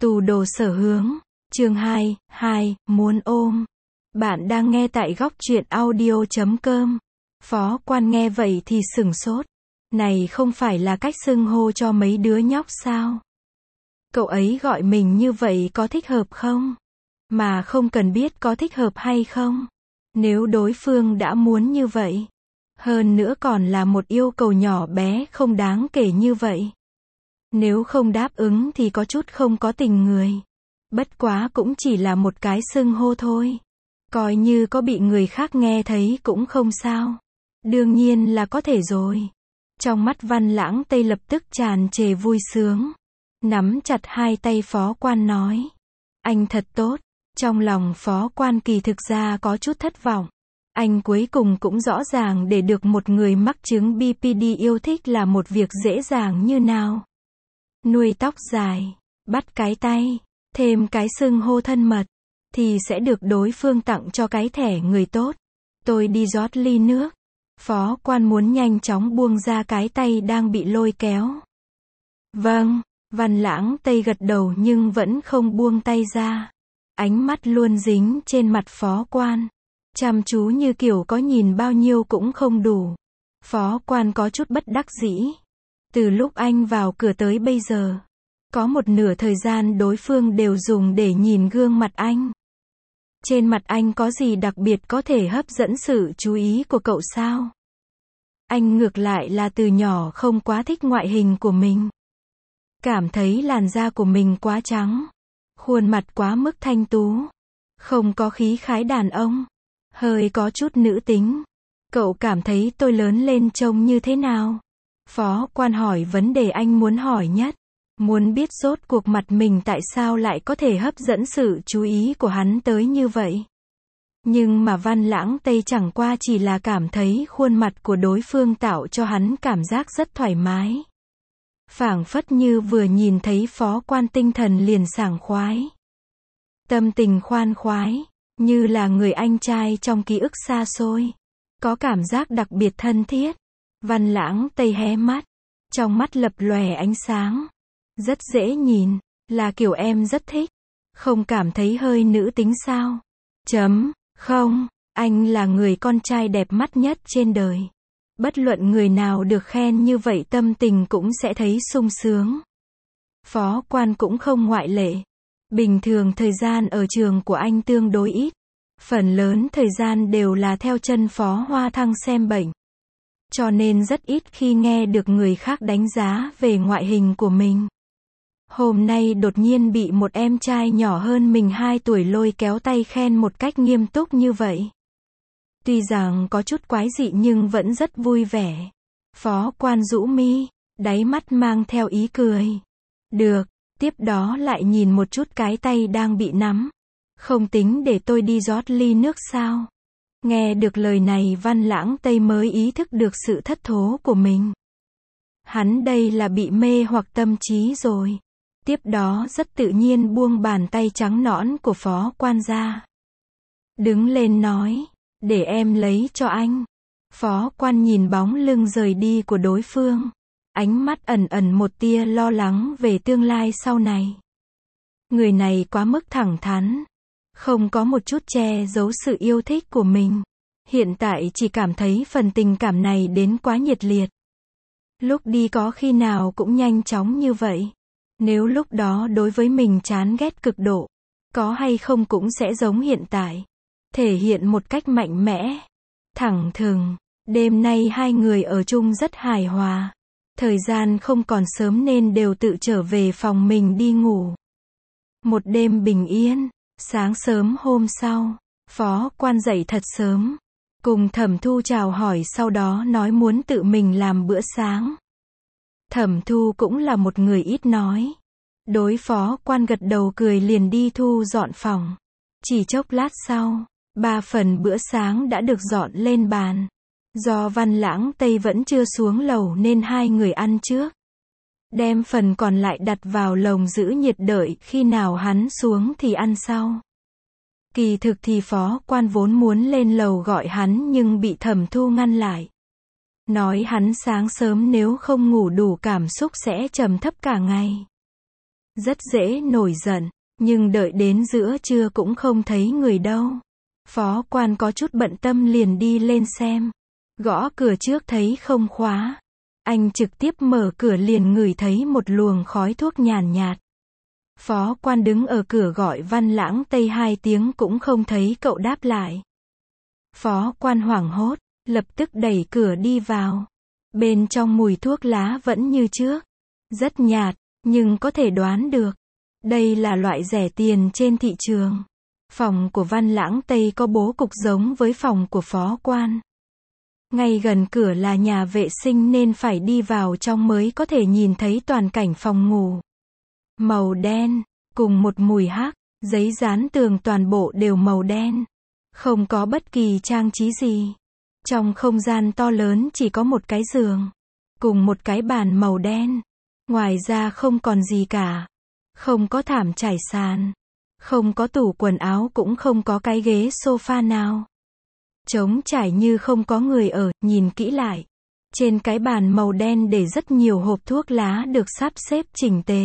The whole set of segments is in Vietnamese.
Tù đồ sở hướng, chương 2, muốn ôm. Bạn đang nghe tại góc truyện audio.com. Phó Quan nghe vậy thì sửng sốt. Này không phải là cách xưng hô cho mấy đứa nhóc sao? Cậu ấy gọi mình như vậy có thích hợp không? Mà không cần biết có thích hợp hay không. Nếu đối phương đã muốn như vậy. Hơn nữa còn là một yêu cầu nhỏ bé không đáng kể như vậy. Nếu không đáp ứng thì có chút không có tình người. Bất quá cũng chỉ là một cái xưng hô thôi. Coi như có bị người khác nghe thấy cũng không sao. Đương nhiên là có thể rồi. Trong mắt Văn Lãng Tây lập tức tràn trề vui sướng. Nắm chặt hai tay Phó Quan nói. Anh thật tốt. Trong lòng Phó Quan kỳ thực ra có chút thất vọng. Anh cuối cùng cũng rõ ràng để được một người mắc chứng BPD yêu thích là một việc dễ dàng như nào. Nuôi tóc dài, bắt cái tay, thêm cái xưng hô thân mật, thì sẽ được đối phương tặng cho cái thẻ người tốt. Tôi đi rót ly nước. Phó Quan muốn nhanh chóng buông ra cái tay đang bị lôi kéo. Vâng, Văn Lãng Tây gật đầu nhưng vẫn không buông tay ra. Ánh mắt luôn dính trên mặt Phó Quan. Chăm chú như kiểu có nhìn bao nhiêu cũng không đủ. Phó Quan có chút bất đắc dĩ. Từ lúc anh vào cửa tới bây giờ, có một nửa thời gian đối phương đều dùng để nhìn gương mặt anh. Trên mặt anh có gì đặc biệt có thể hấp dẫn sự chú ý của cậu sao? Anh ngược lại là từ nhỏ không quá thích ngoại hình của mình. Cảm thấy làn da của mình quá trắng, khuôn mặt quá mức thanh tú, không có khí khái đàn ông, hơi có chút nữ tính. Cậu cảm thấy tôi lớn lên trông như thế nào? Phó Quan hỏi vấn đề anh muốn hỏi nhất. Muốn biết rốt cuộc mặt mình tại sao lại có thể hấp dẫn sự chú ý của hắn tới như vậy. Nhưng mà Văn Lãng Tây chẳng qua chỉ là cảm thấy khuôn mặt của đối phương tạo cho hắn cảm giác rất thoải mái. Phảng phất như vừa nhìn thấy Phó Quan tinh thần liền sảng khoái. Tâm tình khoan khoái, như là người anh trai trong ký ức xa xôi. Có cảm giác đặc biệt thân thiết. Văn Lãng Tây hé mắt. Trong mắt lập lòe ánh sáng. Rất dễ nhìn. Là kiểu em rất thích. Không cảm thấy hơi nữ tính sao? Không, anh là người con trai đẹp mắt nhất trên đời. Bất luận người nào được khen như vậy tâm tình cũng sẽ thấy sung sướng. Phó Quan cũng không ngoại lệ. Bình thường thời gian ở trường của anh tương đối ít. Phần lớn thời gian đều là theo chân Phó Hoa Thăng xem bệnh. Cho nên rất ít khi nghe được người khác đánh giá về ngoại hình của mình. Hôm nay đột nhiên bị một em trai nhỏ hơn mình 2 tuổi lôi kéo tay khen một cách nghiêm túc như vậy. Tuy rằng có chút quái dị nhưng vẫn rất vui vẻ. Phó Quan rũ mi, đáy mắt mang theo ý cười. Được, tiếp đó lại nhìn một chút cái tay đang bị nắm. Không tính để tôi đi rót ly nước sao? Nghe được lời này Văn Lãng Tây mới ý thức được sự thất thố của mình. Hắn đây là bị mê hoặc tâm trí rồi. Tiếp đó rất tự nhiên buông bàn tay trắng nõn của Phó Quan ra. Đứng lên nói, để em lấy cho anh. Phó Quan nhìn bóng lưng rời đi của đối phương. Ánh mắt ẩn ẩn một tia lo lắng về tương lai sau này. Người này quá mức thẳng thắn. Không có một chút che giấu sự yêu thích của mình. Hiện tại chỉ cảm thấy phần tình cảm này đến quá nhiệt liệt. Lúc đi có khi nào cũng nhanh chóng như vậy. Nếu lúc đó đối với mình chán ghét cực độ, có hay không cũng sẽ giống hiện tại. Thể hiện một cách mạnh mẽ, thẳng thừng. Đêm nay hai người ở chung rất hài hòa. Thời gian không còn sớm nên đều tự trở về phòng mình đi ngủ. Một đêm bình yên. Sáng sớm hôm sau, Phó Quan dậy thật sớm. Cùng Thẩm Thu chào hỏi sau đó nói muốn tự mình làm bữa sáng. Thẩm Thu cũng là một người ít nói. Đối Phó Quan gật đầu cười liền đi thu dọn phòng. Chỉ chốc lát sau, 3 phần bữa sáng đã được dọn lên bàn. Do Văn Lãng Tây vẫn chưa xuống lầu nên hai người ăn trước. Đem phần còn lại đặt vào lồng giữ nhiệt đợi khi nào hắn xuống thì ăn sau. Kỳ thực thì Phó Quan vốn muốn lên lầu gọi hắn nhưng bị Thẩm Thu ngăn lại. Nói hắn sáng sớm nếu không ngủ đủ cảm xúc sẽ trầm thấp cả ngày. rất dễ nổi giận, nhưng đợi đến giữa trưa cũng không thấy người đâu. Phó quan có chút bận tâm liền đi lên xem. Gõ cửa trước thấy không khóa. Anh trực tiếp mở cửa liền ngửi thấy một luồng khói thuốc nhàn nhạt. Phó quan đứng ở cửa gọi Văn Lãng Tây 2 tiếng cũng không thấy cậu đáp lại. Phó quan hoảng hốt, lập tức đẩy cửa đi vào. Bên trong mùi thuốc lá vẫn như trước. Rất nhạt, nhưng có thể đoán được. Đây là loại rẻ tiền trên thị trường. Phòng của Văn Lãng Tây có bố cục giống với phòng của phó quan. Ngay gần cửa là nhà vệ sinh nên phải đi vào trong mới có thể nhìn thấy toàn cảnh phòng ngủ. Màu đen, cùng một mùi hắc, giấy dán tường toàn bộ đều màu đen. Không có bất kỳ trang trí gì. Trong không gian to lớn chỉ có một cái giường, cùng một cái bàn màu đen. Ngoài ra không còn gì cả. Không có thảm trải sàn. Không có tủ quần áo cũng không có cái ghế sofa nào. Trống trải như không có người ở, nhìn kỹ lại. Trên cái bàn màu đen để rất nhiều hộp thuốc lá được sắp xếp chỉnh tề.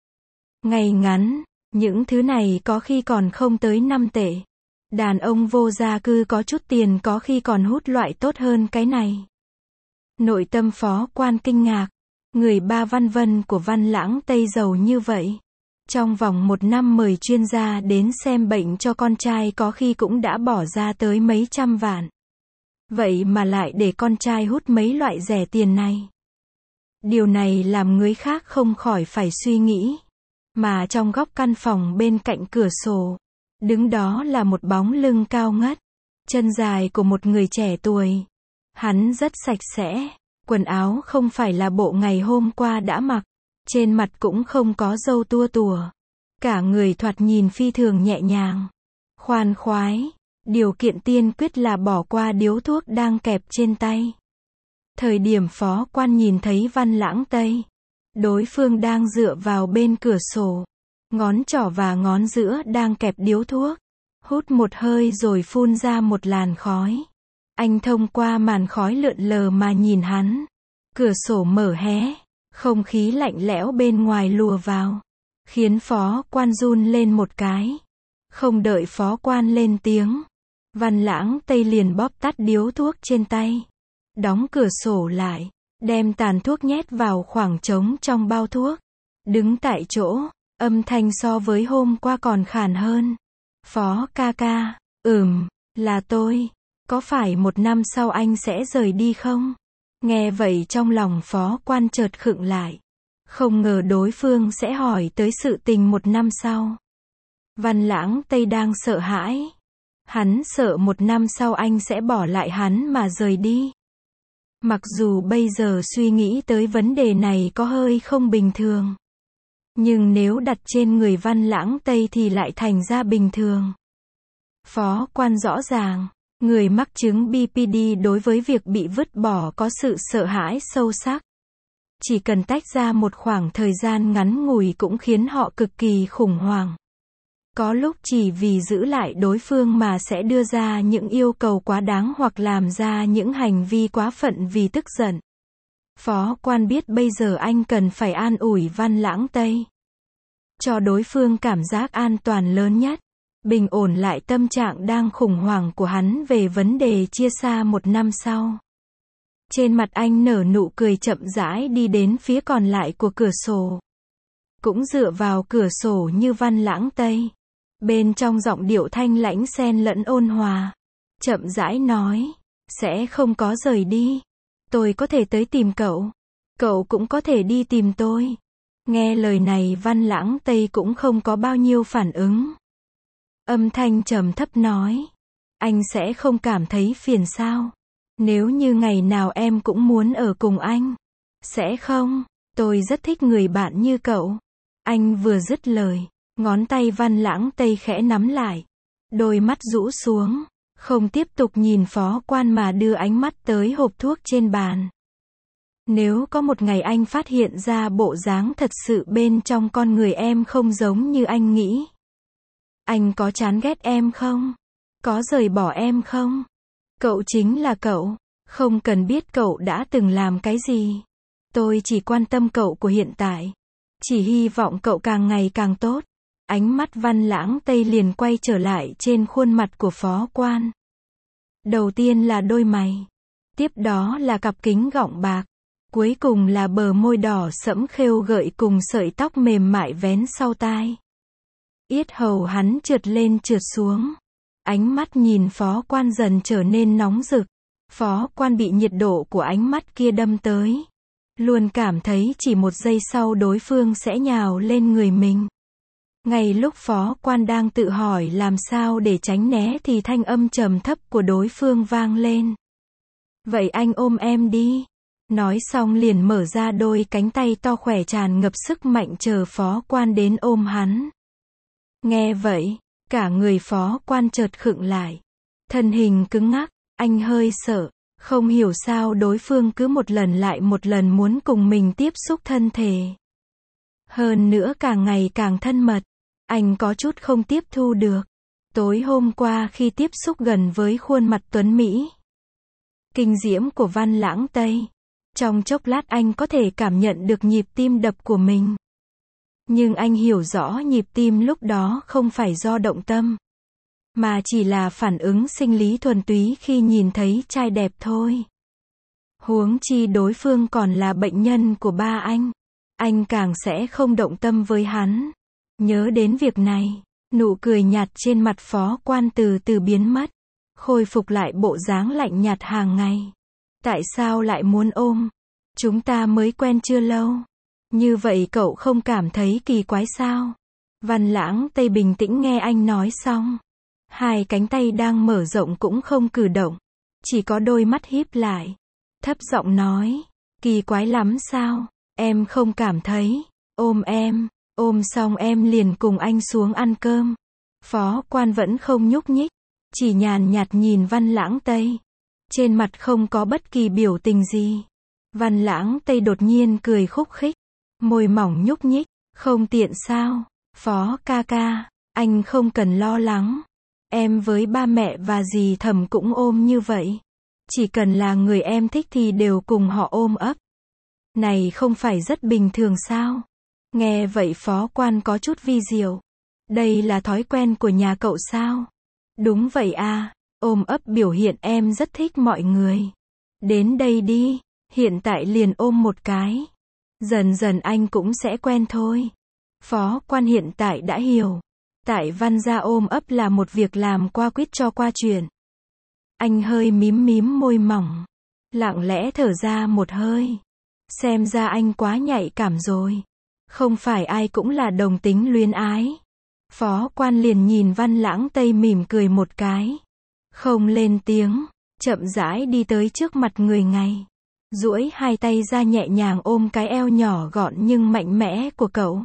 Ngay ngắn, những thứ này có khi còn không tới 5 tệ. Đàn ông vô gia cư có chút tiền có khi còn hút loại tốt hơn cái này. Nội tâm phó quan kinh ngạc. Người ba Văn Vân của Văn Lãng Tây giàu như vậy. Trong vòng 1 năm mời chuyên gia đến xem bệnh cho con trai có khi cũng đã bỏ ra tới mấy trăm vạn. Vậy mà lại để con trai hút mấy loại rẻ tiền này. Điều này làm người khác không khỏi phải suy nghĩ. Mà trong góc căn phòng bên cạnh cửa sổ, đứng đó là một bóng lưng cao ngất, chân dài của một người trẻ tuổi. Hắn rất sạch sẽ, quần áo không phải là bộ ngày hôm qua đã mặc, trên mặt cũng không có râu tua tủa. Cả người thoạt nhìn phi thường nhẹ nhàng, khoan khoái, điều kiện tiên quyết là bỏ qua điếu thuốc đang kẹp trên tay. Thời điểm phó quan nhìn thấy Văn Lãng Tây, đối phương đang dựa vào bên cửa sổ, ngón trỏ và ngón giữa đang kẹp điếu thuốc, hút một hơi rồi phun ra một làn khói. Anh thông qua màn khói lượn lờ mà nhìn hắn. Cửa sổ mở hé, không khí lạnh lẽo bên ngoài lùa vào, khiến phó quan run lên một cái. Không đợi phó quan lên tiếng, Văn Lãng Tây liền bóp tắt điếu thuốc trên tay, đóng cửa sổ lại, đem tàn thuốc nhét vào khoảng trống trong bao thuốc, đứng tại chỗ, âm thanh so với hôm qua còn khàn hơn. Phó ca ca, là tôi, có phải 1 năm sau anh sẽ rời đi không? Nghe vậy trong lòng phó quan chợt khựng lại. Không ngờ đối phương sẽ hỏi tới sự tình 1 năm sau. Văn Lãng Tây đang sợ hãi. Hắn sợ 1 năm sau anh sẽ bỏ lại hắn mà rời đi. Mặc dù bây giờ suy nghĩ tới vấn đề này có hơi không bình thường. Nhưng nếu đặt trên người Văn Lãng Tây thì lại thành ra bình thường. Phó quan rõ ràng, người mắc chứng BPD đối với việc bị vứt bỏ có sự sợ hãi sâu sắc. Chỉ cần tách ra một khoảng thời gian ngắn ngủi cũng khiến họ cực kỳ khủng hoảng. Có lúc chỉ vì giữ lại đối phương mà sẽ đưa ra những yêu cầu quá đáng hoặc làm ra những hành vi quá phận vì tức giận. Phó quan biết bây giờ anh cần phải an ủi Văn Lãng Tây. Cho đối phương cảm giác an toàn lớn nhất. Bình ổn lại tâm trạng đang khủng hoảng của hắn về vấn đề chia xa 1 năm sau. Trên mặt anh nở nụ cười chậm rãi đi đến phía còn lại của cửa sổ. Cũng dựa vào cửa sổ như Văn Lãng Tây. Bên trong giọng điệu thanh lãnh xen lẫn ôn hòa. Chậm rãi nói, sẽ không có rời đi. Tôi có thể tới tìm cậu. Cậu cũng có thể đi tìm tôi. Nghe lời này Văn Lãng Tây cũng không có bao nhiêu phản ứng. Âm thanh trầm thấp nói, anh sẽ không cảm thấy phiền sao? Nếu như ngày nào em cũng muốn ở cùng anh. Sẽ không, tôi rất thích người bạn như cậu. Anh vừa dứt lời, ngón tay Văn Lãng Tây khẽ nắm lại. Đôi mắt rũ xuống, không tiếp tục nhìn phó quan mà đưa ánh mắt tới hộp thuốc trên bàn. Nếu có một ngày anh phát hiện ra bộ dáng thật sự bên trong con người em không giống như anh nghĩ. Anh có chán ghét em không? Có rời bỏ em không? Cậu chính là cậu, không cần biết cậu đã từng làm cái gì. Tôi chỉ quan tâm cậu của hiện tại. Chỉ hy vọng cậu càng ngày càng tốt. Ánh mắt Văn Lãng Tây liền quay trở lại trên khuôn mặt của Phó Quan. Đầu tiên là đôi mày. Tiếp đó là cặp kính gọng bạc. Cuối cùng là bờ môi đỏ sẫm khêu gợi cùng sợi tóc mềm mại vén sau tai. Yết hầu hắn trượt lên trượt xuống. Ánh mắt nhìn Phó Quan dần trở nên nóng rực. Phó Quan bị nhiệt độ của ánh mắt kia đâm tới. Luôn cảm thấy chỉ một giây sau đối phương sẽ nhào lên người mình. Ngay lúc Phó Quan đang tự hỏi làm sao để tránh né thì thanh âm trầm thấp của đối phương vang lên. Vậy anh ôm em đi. Nói xong liền mở ra đôi cánh tay to khỏe tràn ngập sức mạnh chờ Phó Quan đến ôm hắn. Nghe vậy, cả người Phó Quan chợt khựng lại. Thân hình cứng ngắc, anh hơi sợ. Không hiểu sao đối phương cứ một lần lại một lần muốn cùng mình tiếp xúc thân thể. Hơn nữa càng ngày càng thân mật. Anh có chút không tiếp thu được. Tối hôm qua khi tiếp xúc gần với khuôn mặt tuấn Mỹ, kinh diễm của Văn Lãng Tây, trong chốc lát anh có thể cảm nhận được nhịp tim đập của mình. Nhưng anh hiểu rõ nhịp tim lúc đó không phải do động tâm, mà chỉ là phản ứng sinh lý thuần túy khi nhìn thấy trai đẹp thôi. Huống chi đối phương còn là bệnh nhân của ba anh càng sẽ không động tâm với hắn. Nhớ đến việc này, nụ cười nhạt trên mặt Phó Quan từ từ biến mất, khôi phục lại bộ dáng lạnh nhạt hàng ngày. Tại sao lại muốn ôm? Chúng ta mới quen chưa lâu. Như vậy cậu không cảm thấy kỳ quái sao? Văn Lãng Tây bình tĩnh nghe anh nói xong. Hai cánh tay đang mở rộng cũng không cử động. Chỉ có đôi mắt híp lại. Thấp giọng nói. Kỳ quái lắm sao? Em không cảm thấy. Ôm em. Ôm xong em liền cùng anh xuống ăn cơm. Phó Quan vẫn không nhúc nhích. Chỉ nhàn nhạt nhìn Văn Lãng Tây. Trên mặt không có bất kỳ biểu tình gì. Văn Lãng Tây đột nhiên cười khúc khích. Môi mỏng nhúc nhích. Không tiện sao? Phó ca ca. Anh không cần lo lắng. Em với ba mẹ và dì Thẩm cũng ôm như vậy. Chỉ cần là người em thích thì đều cùng họ ôm ấp. Này không phải rất bình thường sao? Nghe vậy Phó Quan có chút vi diệu. Đây là thói quen của nhà cậu sao? Đúng vậy à, ôm ấp biểu hiện em rất thích mọi người. Đến đây đi, hiện tại liền ôm một cái. Dần dần anh cũng sẽ quen thôi. Phó Quan hiện tại đã hiểu. Tại Văn gia ôm ấp là một việc làm qua quýt cho qua chuyện. Anh hơi mím môi mỏng. Lặng lẽ thở ra một hơi. Xem ra anh quá nhạy cảm rồi. Không phải ai cũng là đồng tính luyến ái. Phó Quan liền nhìn Văn Lãng Tây mỉm cười một cái. Không lên tiếng. Chậm rãi đi tới trước mặt người ngay. Duỗi hai tay ra nhẹ nhàng ôm cái eo nhỏ gọn nhưng mạnh mẽ của cậu.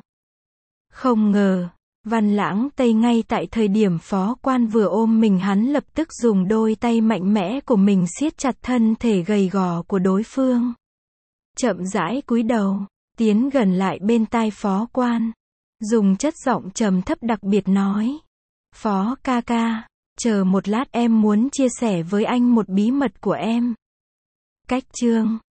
Không ngờ. Văn Lãng Tây ngay tại thời điểm Phó Quan vừa ôm mình hắn lập tức dùng đôi tay mạnh mẽ của mình siết chặt thân thể gầy gò của đối phương. Chậm rãi cúi đầu, tiến gần lại bên tai Phó Quan. Dùng chất giọng trầm thấp đặc biệt nói. Phó ca ca, chờ một lát em muốn chia sẻ với anh một bí mật của em. Cách chương